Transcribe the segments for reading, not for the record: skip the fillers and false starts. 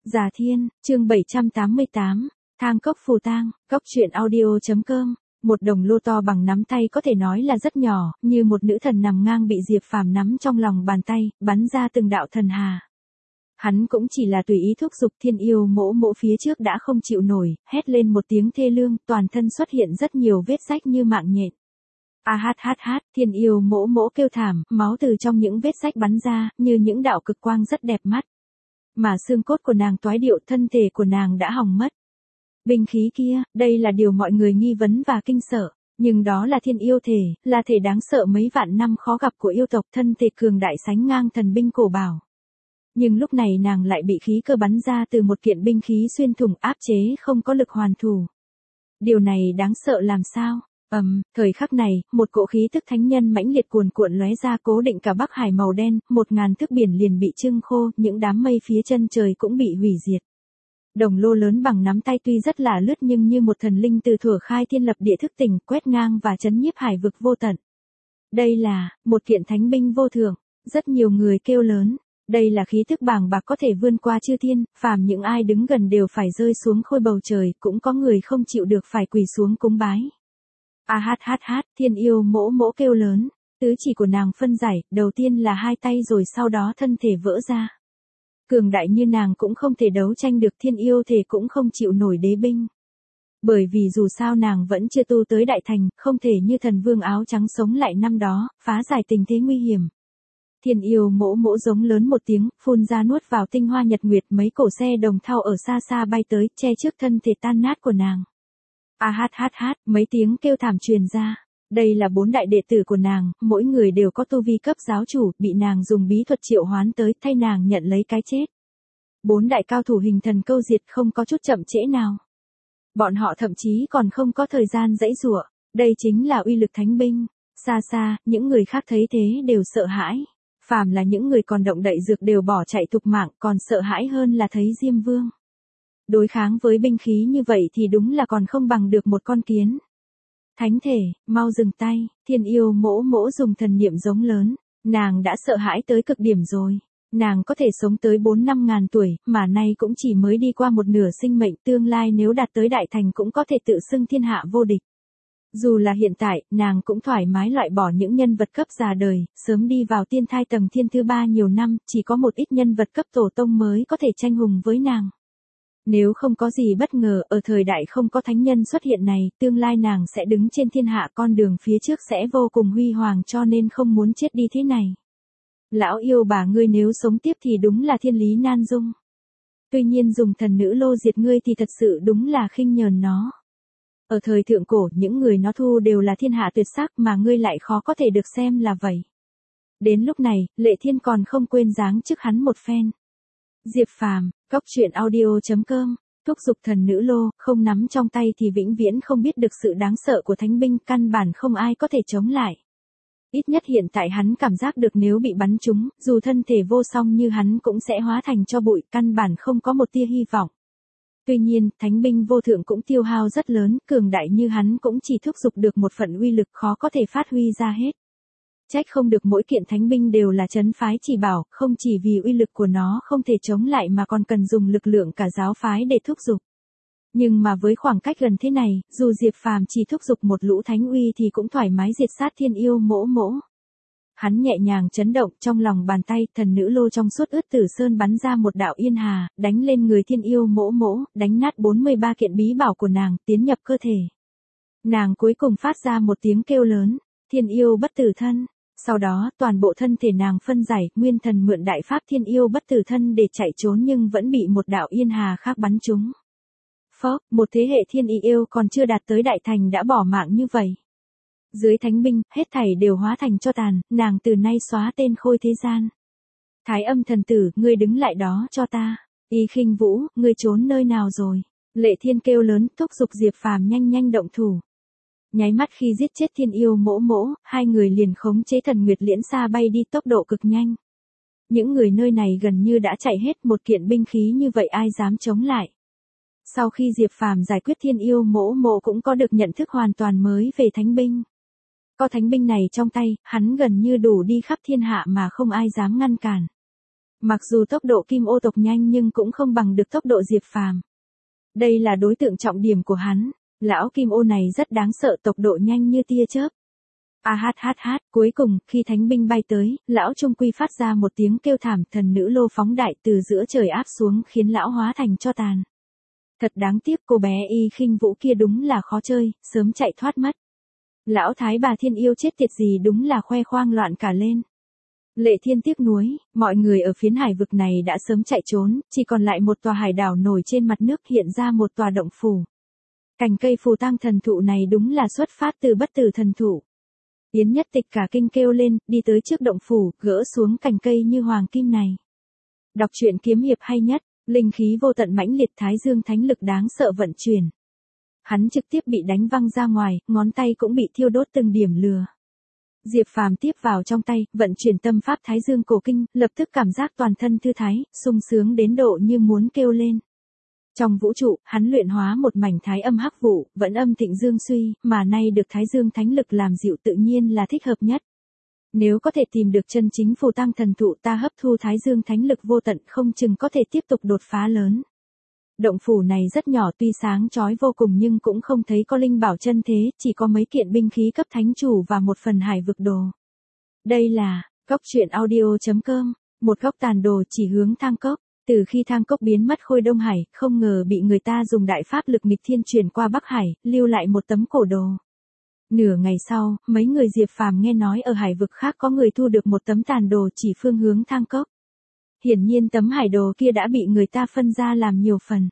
Già Thiên, chương 788, Thang Cốc Phù Tang, Cốc truyện audio.com. Một đồng lô to bằng nắm tay có thể nói là rất nhỏ, như một nữ thần nằm ngang bị Diệp Phàm nắm trong lòng bàn tay, bắn ra từng đạo thần hà. Hắn cũng chỉ là tùy ý thúc giục Thiên Yêu Mỗ Mỗ phía trước đã không chịu nổi, hét lên một tiếng thê lương, toàn thân xuất hiện rất nhiều vết rách như mạng nhện. Thiên Yêu Mỗ Mỗ kêu thảm, máu từ trong những vết rách bắn ra, như những đạo cực quang rất đẹp mắt. Mà xương cốt của nàng toái điệu, thân thể của nàng đã hỏng mất. Binh khí kia, đây là điều mọi người nghi vấn và kinh sợ, nhưng đó là thiên yêu thể, là thể đáng sợ mấy vạn năm khó gặp của yêu tộc, thân thể cường đại sánh ngang thần binh cổ bảo. Nhưng lúc này nàng lại bị khí cơ bắn ra từ một kiện binh khí xuyên thủng, áp chế không có lực hoàn thủ. Điều này đáng sợ làm sao? Thời khắc này, một cỗ khí tức thánh nhân mãnh liệt cuồn cuộn lóe ra, cố định cả Bắc Hải màu đen, 1000 thước biển liền bị trưng khô, những đám mây phía chân trời cũng bị hủy diệt. Đồng lô lớn bằng nắm tay tuy rất là lướt nhưng như một thần linh từ thuở khai thiên lập địa thức tỉnh, quét ngang và chấn nhiếp hải vực vô tận. Đây là một kiện thánh binh vô thượng, rất nhiều người kêu lớn. Đây là khí tức bàng bạc có thể vươn qua chư thiên, phàm những ai đứng gần đều phải rơi xuống khôi bầu trời, cũng có người không chịu được phải quỳ xuống cúng bái. Thiên Yêu Mỗ Mỗ kêu lớn, tứ chỉ của nàng phân giải, đầu tiên là hai tay rồi sau đó thân thể vỡ ra. Cường đại như nàng cũng không thể đấu tranh được, thiên yêu thể cũng không chịu nổi đế binh. Bởi vì dù sao nàng vẫn chưa tu tới đại thành, không thể như thần vương áo trắng sống lại năm đó, phá giải tình thế nguy hiểm. Thiên Yêu Mỗ Mỗ giống lớn một tiếng, phun ra nuốt vào tinh hoa nhật nguyệt, mấy cổ xe đồng thau ở xa xa bay tới, che trước thân thể tan nát của nàng. Mấy tiếng kêu thảm truyền ra. Đây là 4 đại đệ tử của nàng, mỗi người đều có tu vi cấp giáo chủ, bị nàng dùng bí thuật triệu hoán tới, thay nàng nhận lấy cái chết. 4 đại cao thủ hình thần câu diệt, không có chút chậm trễ nào. Bọn họ thậm chí còn không có thời gian giãy giụa, đây chính là uy lực thánh binh. Xa xa, những người khác thấy thế đều sợ hãi. Phàm là những người còn động đậy dược đều bỏ chạy thục mạng, còn sợ hãi hơn là thấy Diêm Vương. Đối kháng với binh khí như vậy thì đúng là còn không bằng được một con kiến. Thánh thể, mau dừng tay, Thiên Yêu Mỗ Mỗ dùng thần niệm giống lớn, nàng đã sợ hãi tới cực điểm rồi. Nàng có thể sống tới 4-5 ngàn tuổi, mà nay cũng chỉ mới đi qua một nửa sinh mệnh, tương lai nếu đạt tới đại thành cũng có thể tự xưng thiên hạ vô địch. Dù là hiện tại, nàng cũng thoải mái loại bỏ những nhân vật cấp già đời, sớm đi vào tiên thai tầng thiên thứ 3 nhiều năm, chỉ có một ít nhân vật cấp tổ tông mới có thể tranh hùng với nàng. Nếu không có gì bất ngờ, ở thời đại không có thánh nhân xuất hiện này, tương lai nàng sẽ đứng trên thiên hạ, con đường phía trước sẽ vô cùng huy hoàng, cho nên không muốn chết đi thế này. Lão yêu bà ngươi nếu sống tiếp thì đúng là thiên lý nan dung. Tuy nhiên dùng thần nữ lô diệt ngươi thì thật sự đúng là khinh nhờn nó. Ở thời thượng cổ, những người nó thu đều là thiên hạ tuyệt sắc mà ngươi lại khó có thể được xem là vậy. Đến lúc này, Lệ Thiên còn không quên giáng chức hắn một phen. Diệp Phàm, Cốc truyện audio.com, thúc giục thần nữ lô, không nắm trong tay thì vĩnh viễn không biết được sự đáng sợ của thánh binh, căn bản không ai có thể chống lại. Ít nhất hiện tại hắn cảm giác được nếu bị bắn trúng, dù thân thể vô song như hắn cũng sẽ hóa thành tro bụi, căn bản không có một tia hy vọng. Tuy nhiên, thánh binh vô thượng cũng tiêu hao rất lớn, cường đại như hắn cũng chỉ thúc giục được một phần uy lực, khó có thể phát huy ra hết. Trách không được mỗi kiện thánh binh đều là trấn phái chỉ bảo, không chỉ vì uy lực của nó không thể chống lại mà còn cần dùng lực lượng cả giáo phái để thúc giục. Nhưng mà với khoảng cách gần thế này, dù Diệp Phàm chỉ thúc giục một lũ thánh uy thì cũng thoải mái diệt sát Thiên Yêu Mỗ Mỗ. Hắn nhẹ nhàng chấn động, trong lòng bàn tay, thần nữ lô trong suốt ướt tử sơn bắn ra một đạo yên hà, đánh lên người Thiên Yêu Mỗ Mỗ, đánh nát 43 kiện bí bảo của nàng, tiến nhập cơ thể. Nàng cuối cùng phát ra một tiếng kêu lớn, Thiên Yêu bất tử thân. Sau đó, toàn bộ thân thể nàng phân giải, nguyên thần mượn đại pháp Thiên Yêu bất tử thân để chạy trốn nhưng vẫn bị một đạo yên hà khác bắn trúng. Một thế hệ thiên yêu còn chưa đạt tới đại thành đã bỏ mạng như vậy. Dưới thánh binh, hết thảy đều hóa thành tro tàn, nàng từ nay xóa tên khôi thế gian. Thái Âm thần tử, ngươi đứng lại đó cho ta. Y Khinh Vũ, ngươi trốn nơi nào rồi? Lệ Thiên kêu lớn, thúc giục Diệp Phàm nhanh nhanh động thủ. Nháy mắt khi giết chết Thiên Yêu Mỗ Mỗ, hai người liền khống chế thần nguyệt liễn xa bay đi tốc độ cực nhanh. Những người nơi này gần như đã chạy hết, một kiện binh khí như vậy ai dám chống lại. Sau khi Diệp Phàm giải quyết Thiên Yêu Mỗ Mỗ cũng có được nhận thức hoàn toàn mới về thánh binh. Có thánh binh này trong tay, hắn gần như đủ đi khắp thiên hạ mà không ai dám ngăn cản. Mặc dù tốc độ Kim Ô tộc nhanh nhưng cũng không bằng được tốc độ Diệp Phàm. Đây là đối tượng trọng điểm của hắn. Lão Kim Ô này rất đáng sợ, tốc độ nhanh như tia chớp. Cuối cùng, khi thánh binh bay tới, lão trung quy phát ra một tiếng kêu thảm, thần nữ lô phóng đại từ giữa trời áp xuống khiến lão hóa thành tro tàn. Thật đáng tiếc, cô bé Y Khinh Vũ kia đúng là khó chơi, sớm chạy thoát mất. Lão thái bà Thiên Yêu chết tiệt gì đúng là khoe khoang loạn cả lên. Lệ Thiên tiếc nuối, mọi người ở phiến hải vực này đã sớm chạy trốn, chỉ còn lại một tòa hải đảo nổi trên mặt nước, hiện ra một tòa động phủ. Cành cây phù tang thần thụ này đúng là xuất phát từ bất tử thần thụ. Yến Nhất Tịch cả kinh kêu lên, đi tới trước động phủ, gỡ xuống cành cây như hoàng kim này. Đọc truyện kiếm hiệp hay nhất, linh khí vô tận mãnh liệt, thái dương thánh lực đáng sợ vận chuyển. Hắn trực tiếp bị đánh văng ra ngoài, ngón tay cũng bị thiêu đốt từng điểm lửa. Diệp Phàm tiếp vào trong tay, vận chuyển tâm pháp thái dương cổ kinh, lập tức cảm giác toàn thân thư thái, sung sướng đến độ như muốn kêu lên. Trong vũ trụ, hắn luyện hóa một mảnh thái âm hắc vụ, vẫn âm thịnh dương suy, mà nay được thái dương thánh lực làm dịu tự nhiên là thích hợp nhất. Nếu có thể tìm được chân chính phù tang thần thụ, ta hấp thu thái dương thánh lực vô tận, không chừng có thể tiếp tục đột phá lớn. Động phủ này rất nhỏ, tuy sáng chói vô cùng nhưng cũng không thấy có linh bảo chân thế, chỉ có mấy kiện binh khí cấp thánh chủ và một phần hải vực đồ. Đây là goctruyện.audio.com, một góc tàn đồ chỉ hướng Thang Cốc. Từ khi Thang Cốc biến mất Khôi Đông Hải, không ngờ bị người ta dùng đại pháp lực nghịch thiên truyền qua Bắc Hải, lưu lại một tấm cổ đồ. Nửa ngày sau, mấy người Diệp Phàm nghe nói ở hải vực khác có người thu được một tấm tàn đồ chỉ phương hướng Thang Cốc. Hiển nhiên tấm hải đồ kia đã bị người ta phân ra làm nhiều phần.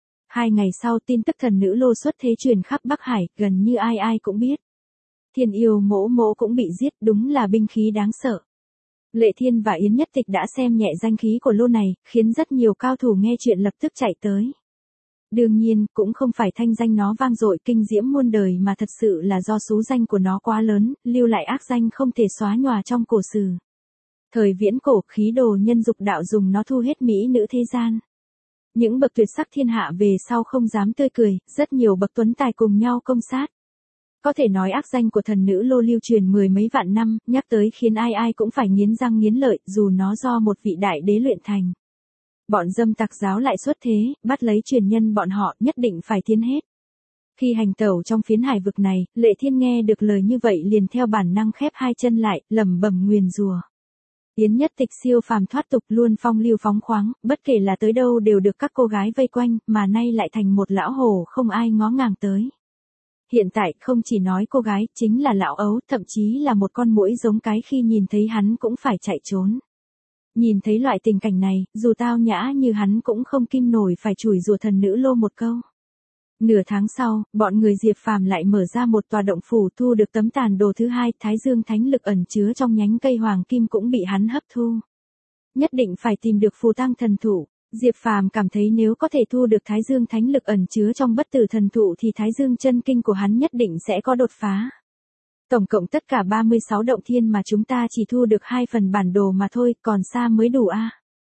2 ngày sau, tin tức thần nữ lô xuất thế truyền khắp Bắc Hải, gần như ai ai cũng biết. Thiên Yêu Mỗ Mỗ cũng bị giết, đúng là binh khí đáng sợ. Lệ Thiên và Yến Nhất Tịch đã xem nhẹ danh khí của lô này, khiến rất nhiều cao thủ nghe chuyện lập tức chạy tới. Đương nhiên, cũng không phải thanh danh nó vang dội kinh diễm muôn đời mà thật sự là do số danh của nó quá lớn, lưu lại ác danh không thể xóa nhòa trong cổ sử. Thời viễn cổ, khí đồ nhân dục đạo dùng nó thu hết mỹ nữ thế gian. Những bậc tuyệt sắc thiên hạ về sau không dám tươi cười, rất nhiều bậc tuấn tài cùng nhau công sát. Có thể nói ác danh của thần nữ lô lưu truyền 10 mấy vạn năm, nhắc tới khiến ai ai cũng phải nghiến răng nghiến lợi, dù nó do một vị đại đế luyện thành. Bọn dâm tặc giáo lại xuất thế, bắt lấy truyền nhân bọn họ, nhất định phải tiến hết. Khi hành tẩu trong phiến hải vực này, Lệ Thiên nghe được lời như vậy liền theo bản năng khép hai chân lại, lẩm bẩm nguyền rủa. Yến Nhất Tịch siêu phàm thoát tục, luôn phong lưu phóng khoáng, bất kể là tới đâu đều được các cô gái vây quanh, mà nay lại thành một lão hồ không ai ngó ngàng tới. Hiện tại, không chỉ nói cô gái, chính là lão ấu, thậm chí là một con muỗi giống cái khi nhìn thấy hắn cũng phải chạy trốn. Nhìn thấy loại tình cảnh này, dù tao nhã như hắn cũng không kim nổi phải chửi rủa thần nữ lô một câu. Nửa tháng sau, bọn người Diệp Phàm lại mở ra một tòa động phủ, thu được tấm tàn đồ thứ hai, thái dương thánh lực ẩn chứa trong nhánh cây hoàng kim cũng bị hắn hấp thu. Nhất định phải tìm được phù tang thần thụ. Diệp Phàm cảm thấy nếu có thể thu được thái dương thánh lực ẩn chứa trong bất tử thần thụ thì thái dương chân kinh của hắn nhất định sẽ có đột phá. Tổng cộng tất cả 36 động thiên mà chúng ta chỉ thu được 2 phần bản đồ mà thôi, còn xa mới đủ a.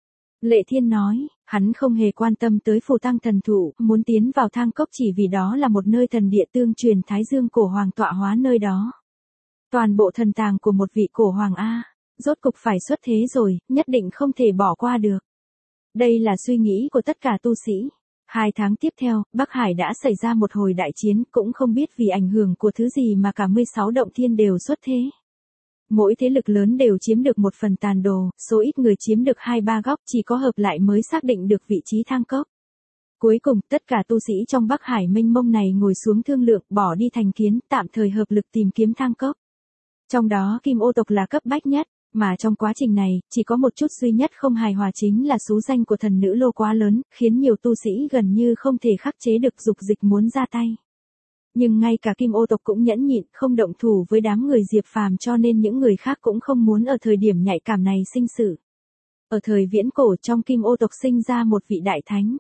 Lệ Thiên nói, hắn không hề quan tâm tới phù tang thần thụ, muốn tiến vào Thang Cốc chỉ vì đó là một nơi thần địa tương truyền thái dương cổ hoàng tọa hóa nơi đó. Toàn bộ thần tàng của một vị cổ hoàng a, rốt cục phải xuất thế rồi, nhất định không thể bỏ qua được. Đây là suy nghĩ của tất cả tu sĩ. 2 tháng tiếp theo, Bắc Hải đã xảy ra một hồi đại chiến, cũng không biết vì ảnh hưởng của thứ gì mà cả 16 động thiên đều xuất thế. Mỗi thế lực lớn đều chiếm được một phần tàn đồ, số ít người chiếm được 2-3 góc, chỉ có hợp lại mới xác định được vị trí Thang Cốc. Cuối cùng, tất cả tu sĩ trong Bắc Hải mênh mông này ngồi xuống thương lượng, bỏ đi thành kiến, tạm thời hợp lực tìm kiếm Thang Cốc. Trong đó Kim Ô tộc là cấp bách nhất. Mà trong quá trình này, chỉ có một chút duy nhất không hài hòa chính là số danh của thần nữ lô quá lớn, khiến nhiều tu sĩ gần như không thể khắc chế được dục dịch muốn ra tay. Nhưng ngay cả Kim Ô tộc cũng nhẫn nhịn, không động thủ với đám người Diệp Phàm, cho nên những người khác cũng không muốn ở thời điểm nhạy cảm này sinh sự. Ở thời viễn cổ, trong Kim Ô tộc sinh ra một vị đại thánh.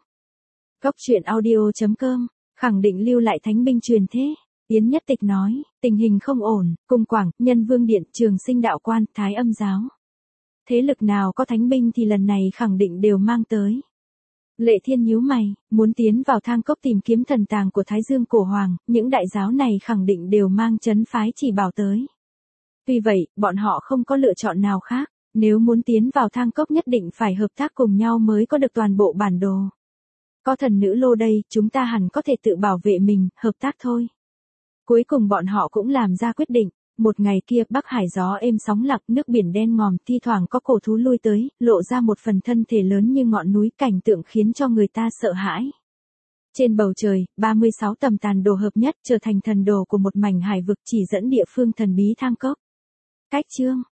Goctruyện.audio.com, khẳng định lưu lại thánh binh truyền thế. Yến Nhất Tịch nói, tình hình không ổn, Cung Quảng, Nhân Vương Điện, Trường Sinh Đạo Quan, Thái Âm Giáo. Thế lực nào có thánh binh thì lần này khẳng định đều mang tới. Lệ Thiên nhíu mày, muốn tiến vào Thang Cốc tìm kiếm thần tàng của Thái Dương Cổ Hoàng, những đại giáo này khẳng định đều mang chấn phái chỉ bảo tới. Tuy vậy, bọn họ không có lựa chọn nào khác. Nếu muốn tiến vào Thang Cốc nhất định phải hợp tác cùng nhau mới có được toàn bộ bản đồ. Có thần nữ Lô đây, chúng ta hẳn có thể tự bảo vệ mình, hợp tác thôi. Cuối cùng bọn họ cũng làm ra quyết định. Một ngày kia Bắc Hải gió êm sóng lặng, nước biển đen ngòm, thi thoảng có cổ thú lui tới, lộ ra một phần thân thể lớn như ngọn núi, cảnh tượng khiến cho người ta sợ hãi. Trên bầu trời, 36 tầm tàn đồ hợp nhất trở thành thần đồ của một mảnh hải vực chỉ dẫn địa phương thần bí Thang Cốc. Cách chương